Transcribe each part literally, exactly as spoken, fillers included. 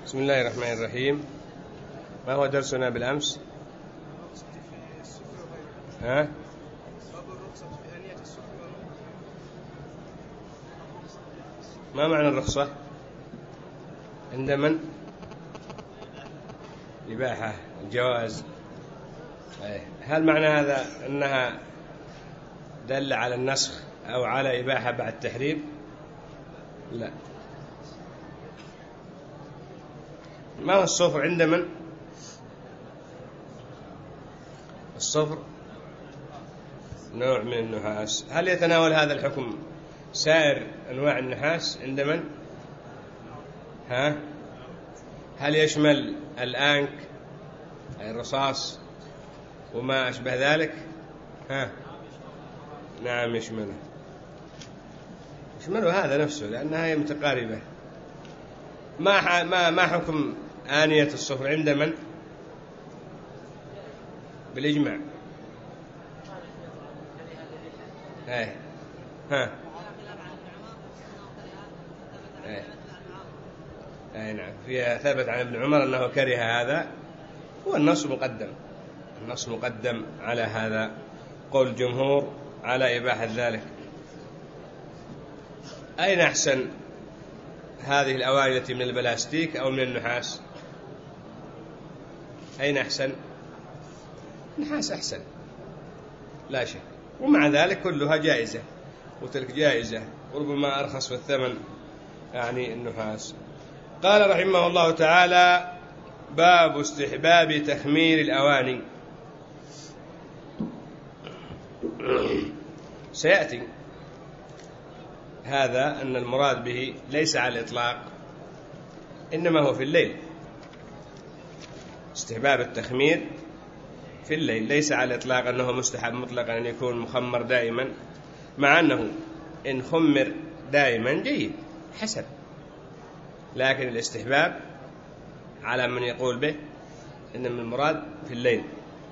بسم الله الرحمن الرحيم. ما هو درسنا بالأمس؟ ها؟ ما معنى الرخصة؟ عند من؟ إباحة، الجواز. هل معنى هذا أنها دل على النسخ أو على إباحة بعد التحريم؟ لا. ما هو الصفر عند من؟ الصفر نوع من النحاس. هل يتناول هذا الحكم سائر أنواع النحاس عند من؟ ها؟ هل يشمل الآنك أي الرصاص وما أشبه ذلك؟ ها؟ نعم يشمله يشمله هذا نفسه لأنها هي متقاربة. ما ما ما حكم آنية الصفر عند من؟ بالإجماع. ايه ها ايه ايه نعم، فيها ثبت عن ابن عمر أنه كره هذا، والنص مقدم النص مقدم على هذا، قول الجمهور على إباحة ذلك. أين أحسن هذه الأواني التي من البلاستيك أو من النحاس؟ أين أحسن؟ النحاس أحسن لا شك، ومع ذلك كلها جائزة وتلك جائزة، وربما أرخص في الثمن يعني النحاس. قال رحمه الله تعالى: باب استحباب تخمير الأواني. سيأتي هذا أن المراد به ليس على الإطلاق، إنما هو في الليل، استحباب التخمير في الليل ليس على الإطلاق أنه مستحب مطلقا أن يكون مخمر دائما، مع أنه إن خمر دائما جيد حسن، لكن الاستحباب على من يقول به إنما المراد في الليل.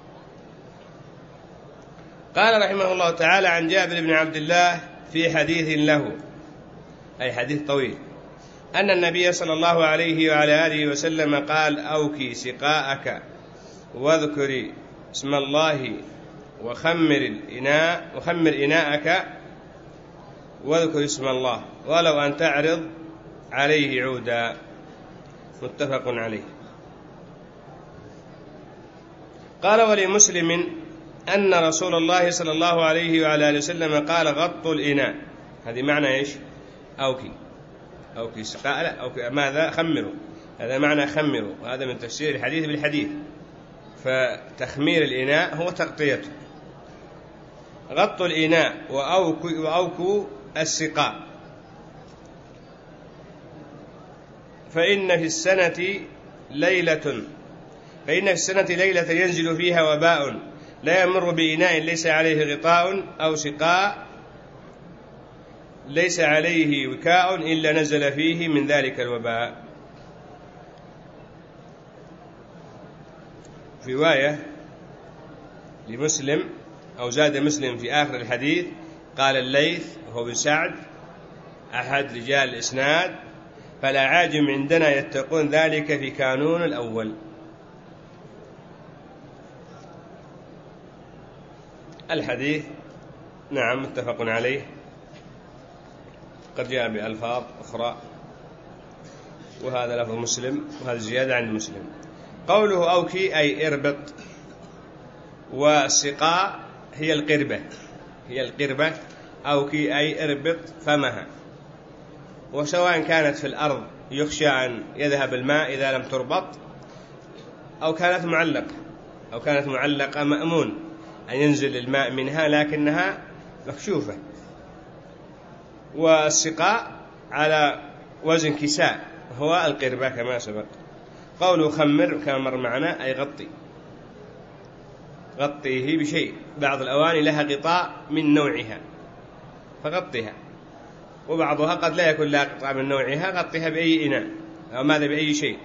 قال رحمه الله تعالى: عن جابر بن عبد الله في حديث له، أي حديث طويل، أن النبي صلى الله عليه وعلى آله وسلم قال: أوكي سقاءك واذكري اسم الله وخمر الإناء وخمر إناءك واذكر اسم الله ولو أن تعرض عليه عودا. متفق عليه. قال: ولمسلم أن رسول الله صلى الله عليه وعلى آله وسلم قال: غطوا الإناء. هذه معنى إيش؟ أوكي أوكي سقاء لا أوكي ماذا؟ خمروا. هذا معنى خمروا، وهذا من تفسير الحديث بالحديث. فتخمير الإناء هو تغطيته. غطوا الإناء وأوكوا, وأوكوا السقاء، فإن في السنة ليلة فإن في السنة ليلة ينزل فيها وباء لا يمر بإناء ليس عليه غطاء أو سقاء ليس عليه وكاء إلا نزل فيه من ذلك الوباء. في رواية لمسلم أو زاد مسلم في آخر الحديث قال الليث وهو بن سعد أحد رجال الإسناد: فالأعاجم عندنا يتقون ذلك في كانون الأول. الحديث نعم متفق عليه، قد جاء بألفاظ أخرى، وهذا لفظ مسلم وهذا زيادة عن مسلم. قوله أوكي أي اربط، والسقاء هي القربة هي القربة أوكي أي اربط فمها، وسواء كانت في الأرض يخشى أن يذهب الماء إذا لم تربط، أو كانت معلقة أو كانت معلقة مأمون أن ينزل الماء منها لكنها مكشوفة. والسقاء على وزن كساء هو القربة كما سبق. قوله خمر كما مر معنا أي غطي غطيه بشيء. بعض الأواني لها غطاء من نوعها فغطيها، وبعضها قد لا يكون لها غطاء من نوعها، غطيها بأي إناء أو ماذا بأي شيء.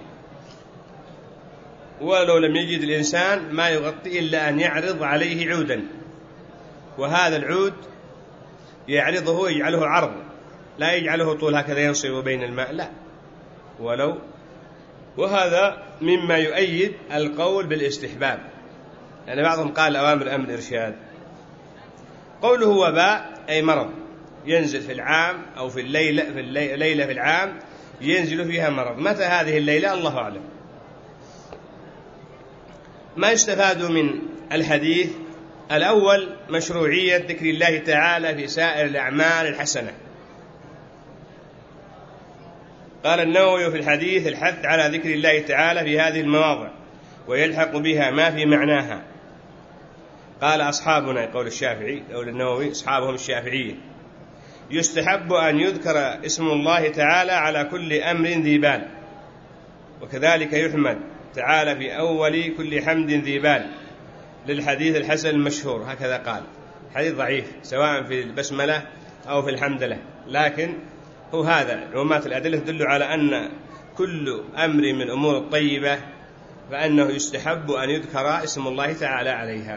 ولو لم يجد الإنسان ما يغطي إلا أن يعرض عليه عودا، وهذا العود يعرضه يجعله عرض، لا يجعله طول هكذا ينصب بين الماء، لا، ولو وهذا مما يؤيد القول بالاستحباب، لأن يعني بعضهم قال أوامر أمر إرشاد. قوله وباء أي مرض ينزل في العام أو في الليلة في الليلة في العام ينزل فيها مرض. متى هذه الليلة الله أعلم. ما يستفاد من الحديث: الأول مشروعية ذكر الله تعالى في سائر الأعمال الحسنة. قال النووي في الحديث: الحث على ذكر الله تعالى في هذه المواضع ويلحق بها ما في معناها. قال أصحابنا، يقول الشافعي قول النووي، أصحابهم الشافعية: يستحب أن يذكر اسم الله تعالى على كل أمر ذي بال، وكذلك يحمد تعالى في أول كل حمد ذي بال، للحديث الحسن المشهور. هكذا قال. حديث ضعيف سواء في البسملة أو في الحمدلة، لكن هو هذا عمومات الأدلة تدل على أن كل أمر من أمور الطيبة فأنه يستحب أن يذكر اسم الله تعالى عليها.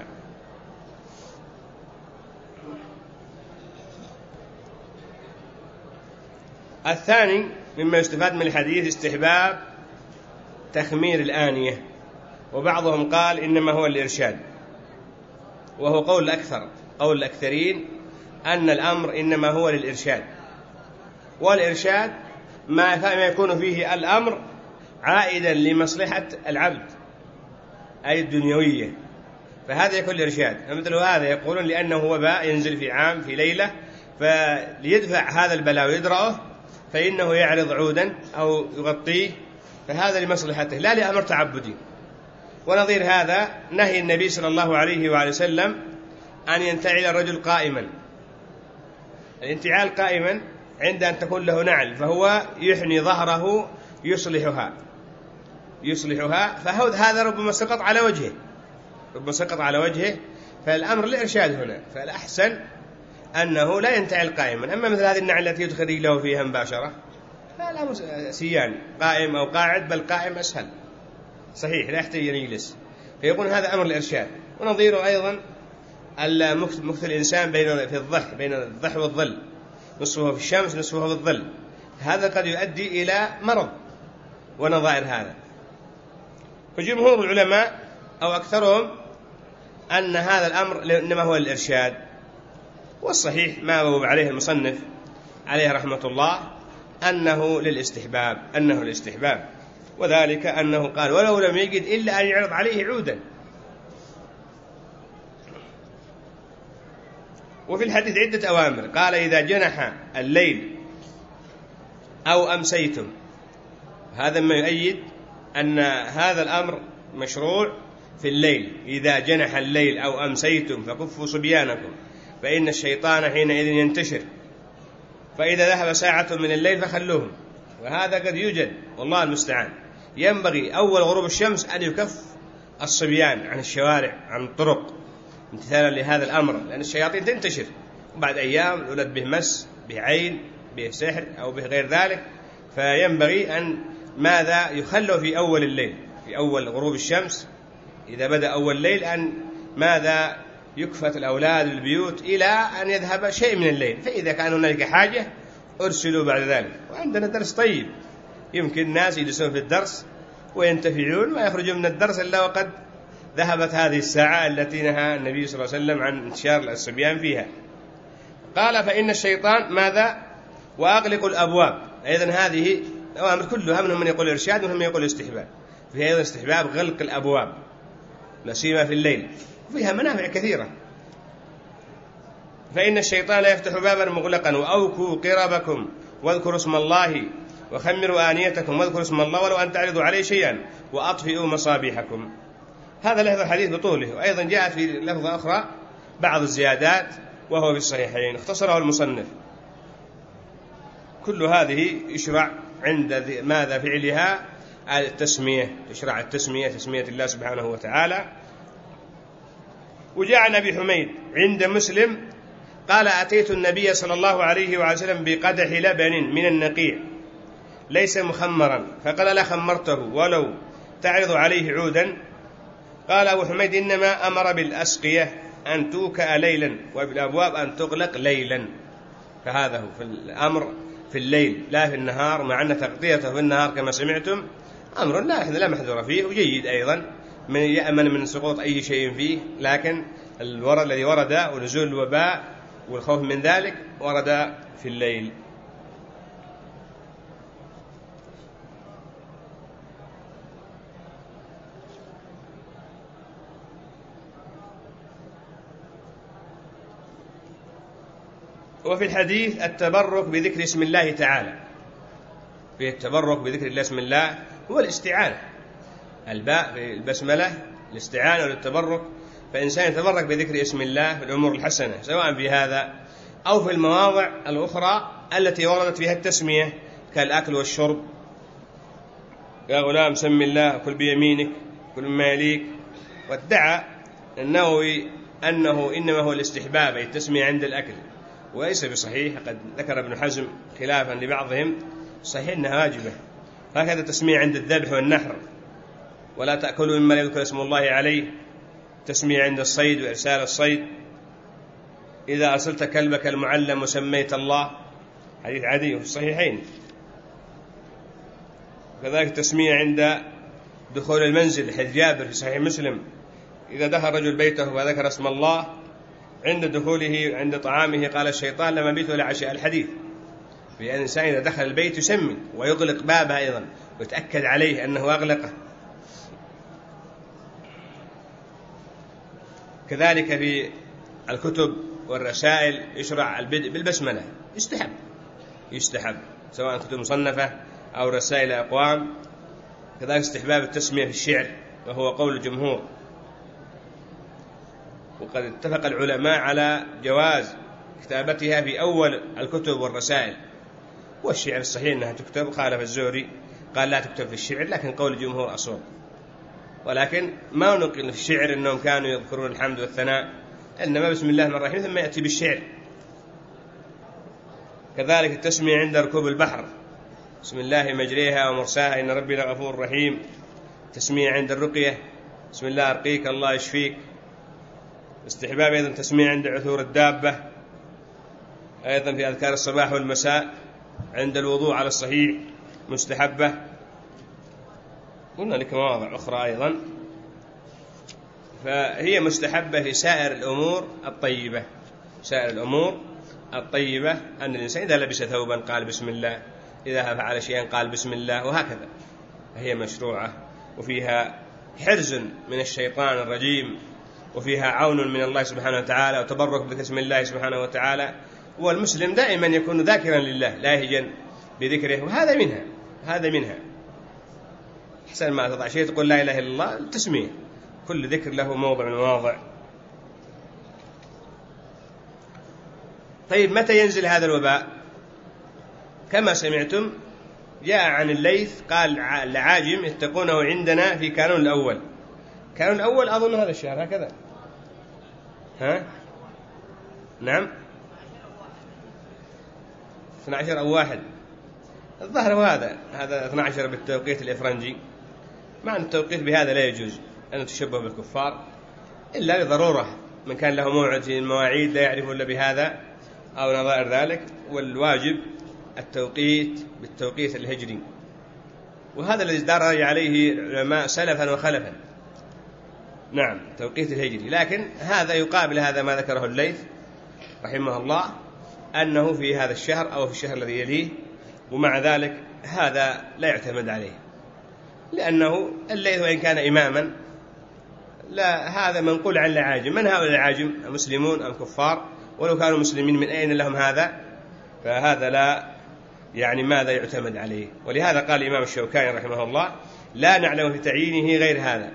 الثاني مما يستفاد من الحديث استحباب تخمير الآنية، وبعضهم قال إنما هو الإرشاد، وهو قول الأكثر، قول الأكثرين أن الأمر إنما هو للإرشاد، والإرشاد ما يكون فيه الأمر عائدا لمصلحة العبد أي الدنيوية، فهذا يكون الإرشاد. مثل هذا يقولون لأنه وباء ينزل في عام في ليلة، فليدفع هذا البلاء ويدرأه فإنه يعرض عودا أو يغطيه، فهذا لمصلحته لا لأمر تعبدي. ونظير هذا نهي النبي صلى الله عليه وآله وسلم أن ينتعل الرجل قائما. الانتعال قائما عند أن تكون له نعل، فهو يحني ظهره يصلحها يصلحها فهذا ربما سقط على وجهه ربما سقط على وجهه فالأمر للإرشاد هنا. فالأحسن أنه لا ينتعل قائما. أما مثل هذه النعل التي يدخل رجله فيها مباشرة فالأمر سيان، قائم أو قاعد، بل قائم أسهل صحيح لا يحتاج أن يجلس، فيقول هذا أمر الإرشاد. ونظيره أيضا مكث الإنسان بين في الضح بين الضح والظل، نصفه في الشمس نصفه في الظل، هذا قد يؤدي إلى مرض ونظائر هذا. فجمهور العلماء أو أكثرهم أن هذا الأمر إنما هو الإرشاد، والصحيح ما وجب عليه المصنف عليه رحمة الله أنه للاستحباب أنه الاستحباب وذلك أنه قال: ولو لم يجد إلا أن يعرض عليه عودا. وفي الحديث عدة أوامر، قال: إذا جنح الليل أو أمسيتم، هذا ما يؤيد أن هذا الأمر مشروع في الليل. إذا جنح الليل أو أمسيتم فكفوا صبيانكم فإن الشيطان حينئذ ينتشر، فإذا ذهب ساعة من الليل فخلوهم. وهذا قد يوجد والله المستعان. ينبغي أول غروب الشمس أن يكف الصبيان عن الشوارع عن الطرق امتثالا لهذا الأمر، لأن الشياطين تنتشر، وبعد أيام الولد به مس به عين به سحر أو به غير ذلك، فينبغي أن ماذا يخلوا في أول الليل في أول غروب الشمس إذا بدأ أول الليل أن ماذا يكفت الأولاد البيوت إلى أن يذهب شيء من الليل، فإذا كان هناك حاجة أرسلوا بعد ذلك. وعندنا درس طيب، يمكن الناس يجلسون في الدرس وينتفعون ويخرجون من الدرس إلا وقد ذهبت هذه الساعة التي نهى النبي صلى الله عليه وسلم عن انتشار الصبيان فيها. قال: فإن الشيطان ماذا وأغلقوا الأبواب. أيضا هذه أوامر كلها، منهم من يقول إرشاد ومنهم من يقول استحباب. فيها أيضا استحباب غلق الأبواب لا سيما في الليل، وفيها منافع كثيرة. فإن الشيطان لا يفتح بابا مغلقا، وأوكوا قربكم واذكروا اسم الله، وخمروا آنيتكم واذكروا اسم الله ولو أن تعرضوا عليه شيئا، وأطفئوا مصابيحكم. هذا لفظ الحديث بطوله، وأيضا جاء في لفظة أخرى بعض الزيادات وهو في الصحيحين اختصره المصنف. كل هذه يشرع عند ماذا فعلها التسمية، تشرع التسمية تسمية الله سبحانه وتعالى. وجاء عن أبي حميد عند مسلم قال: أتيت النبي صلى الله عليه وسلم بقدح لبن من النقيع ليس مخمرا، فقال: لا خمرته ولو تعرض عليه عودا. قال أبو حميد: إنما أمر بالأسقية أن توكأ ليلا وبالأبواب أن تغلق ليلا. فهذا هو في الأمر في الليل لا في النهار، مع أن تغطيته في النهار كما سمعتم أمر لا لا محذور فيه، وجيد أيضا من يأمن من سقوط أي شيء فيه، لكن الورد الذي ورد ونزول الوباء والخوف من ذلك ورد في الليل. وفي الحديث التبرك بذكر اسم الله تعالى، في التبرك بذكر الله اسم الله هو الاستعانة، الباء في البسملة الاستعانة والتبرك، فإنسان يتبرك بذكر اسم الله في الأمور الحسنة سواء في هذا أو في المواضع الأخرى التي وردت فيها التسمية كالأكل والشرب، يا غلام سم الله كل بيمينك كل مما يليك. وادعى النووي أنه إنما هو الاستحباب أي التسمية عند الأكل، وليس بصحيح، قد ذكر ابن حزم خلافا لبعضهم صحيح أنها واجبة. هكذا تسمية عند الذبح والنحر، ولا تأكلوا مما لا يذكر اسم الله عليه، تسمية عند الصيد وإرسال الصيد، إذا أرسلت كلبك المعلم وسميت الله، حديث عدي في الصحيحين. كذلك تسمية عند دخول المنزل، حديث جابر في صحيح مسلم، إذا دخل رجل بيته وذكر اسم الله عند دخوله عند طعامه قال الشيطان لما بيت ولا عشاء، الحديث. لأن الإنسان إذا دخل البيت يسمي ويغلق بابه أيضا ويتأكد عليه أنه أغلقه. كذلك في الكتب والرسائل يشرع البدء بالبسملة، يستحب يستحب سواء كتب مصنفة أو رسائل أقوام. كذلك استحباب التسمية في الشعر وهو قول الجمهور، وقد اتفق العلماء على جواز كتابتها في أول الكتب والرسائل. والشعر الصحيح أنها تكتب، خالف الزهري قال لا تكتب في الشعر، لكن قول الجمهور أصوب. ولكن ما نقل في الشعر أنهم كانوا يذكرون الحمد والثناء، إنما بسم الله الرحمن الرحيم ثم يأتي بالشعر. كذلك التسمية عند ركوب البحر، بسم الله مجريها ومرساها إن ربي لغفور رحيم. تسمية عند الرقية، بسم الله أرقيك الله يشفيك. استحباب أيضا تسمية عند عثور الدابة، أيضا في أذكار الصباح والمساء، عند الوضوء على الصحيح مستحبة. قلنا لك مواضع أخرى أيضا، فهي مستحبة في سائر الأمور الطيبة. سائر الأمور الطيبة أن الإنسان إذا لبس ثوبا قال بسم الله، إذا فعل شيئا قال بسم الله، وهكذا هي مشروعة، وفيها حرز من الشيطان الرجيم، وفيها عون من الله سبحانه وتعالى، وتبرك باسم الله سبحانه وتعالى. والمسلم دائما يكون ذاكرا لله لاهجا بذكره، وهذا منها هذا منها أحسن ما تضع شيء تقول لا إله إلا الله، التسمية كل ذكر له موضع من مواضع. طيب متى ينزل هذا الوباء؟ كما سمعتم جاء عن الليث قال العاجم يتقونه عندنا في كانون الأول. كانون الأول أظن هذا الشهر هكذا، ها نعم اثنا عشر أو واحد الظهر، وهذا هذا اثنا عشر بالتوقيت الإفرنجي، مع أن التوقيت بهذا لا يجوز أن تشبه بالكفار إلا لضرورة، من كان له موعد في المواعيد لا يعرف إلا بهذا أو نظائر ذلك. والواجب التوقيت بالتوقيت الهجري، وهذا الذي درج عليه العلماء سلفا وخلفا، نعم توقيت الهجري. لكن هذا يقابل هذا ما ذكره الليث رحمه الله أنه في هذا الشهر أو في الشهر الذي يليه، ومع ذلك هذا لا يعتمد عليه، لأنه الليث وإن كان إماما لا، هذا منقول عن العاجم. من هؤلاء العاجم؟ مسلمون أم كفار؟ ولو كانوا مسلمين من أين لهم هذا؟ فهذا لا يعني ماذا يعتمد عليه. ولهذا قال الإمام الشوكاني رحمه الله لا نعلم في تعيينه غير هذا،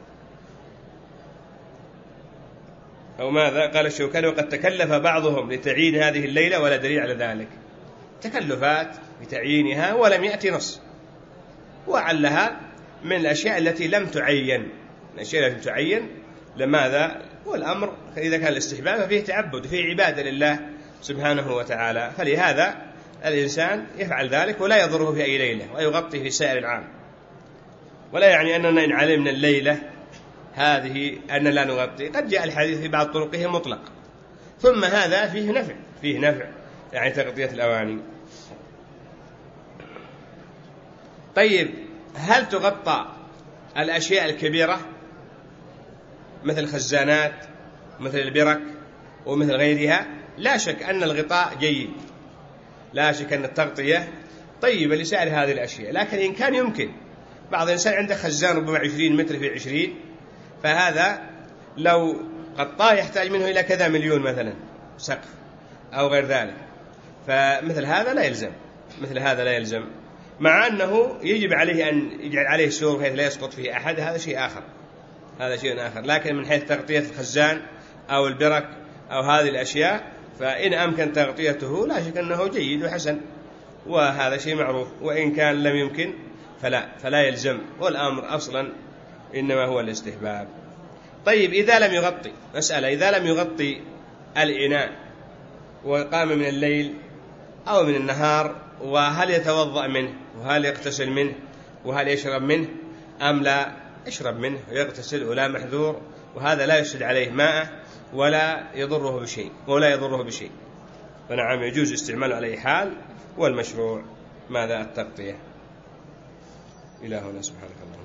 أو ماذا قال الشوكاني وقد تكلف بعضهم لتعيين هذه الليلة ولا دليل على ذلك، تكلفات بتعيينها ولم يأتي نص، وعلها من الأشياء التي لم تعين، الأشياء التي تعين لماذا؟ والأمر إذا كان الاستحباب ففيه تعبد، فيه عبادة لله سبحانه وتعالى، فلهذا الإنسان يفعل ذلك ولا يضره في أي ليلة ويغطي في سائر العام. ولا يعني أننا إن علمنا الليلة هذه أن لا نغطي، قد جاء الحديث في بعض طرقه مطلق، ثم هذا فيه نفع فيه نفع يعني تغطية الأواني. طيب هل تغطى الأشياء الكبيرة مثل الخزانات مثل البرك ومثل غيرها؟ لا شك أن الغطاء جيد، لا شك أن التغطية طيبة لسائر هذه الأشياء، لكن إن كان يمكن بعض الإنسان عنده خزان ربما عشرين متر في عشرين، فهذا لو غطاه يحتاج منه إلى كذا مليون مثلا سقف أو غير ذلك، فمثل هذا لا يلزم، مثل هذا لا يلزم، مع أنه يجب عليه أن يجعل عليه سور بحيث لا يسقط فيه أحد، هذا شيء آخر، هذا شيء آخر. لكن من حيث تغطية الخزان أو البرك أو هذه الأشياء فإن أمكن تغطيته لا شك أنه جيد وحسن، وهذا شيء معروف. وإن كان لم يمكن فلا فلا يلزم، والأمر أصلا إنما هو الاستحباب. طيب إذا لم يغطي، مسألة إذا لم يغطي الإناء وقام من الليل أو من النهار، وهل يتوضأ منه وهل يغتسل منه وهل يشرب منه أم لا؟ يشرب منه ويغتسل ولا محذور، وهذا لا يفسد عليه ماءه ولا يضره بشيء ولا يضره بشيء، فنعم يجوز استعماله على أي حال، والمشروع ماذا؟ التغطية. إلهنا سبحانه وتعالى.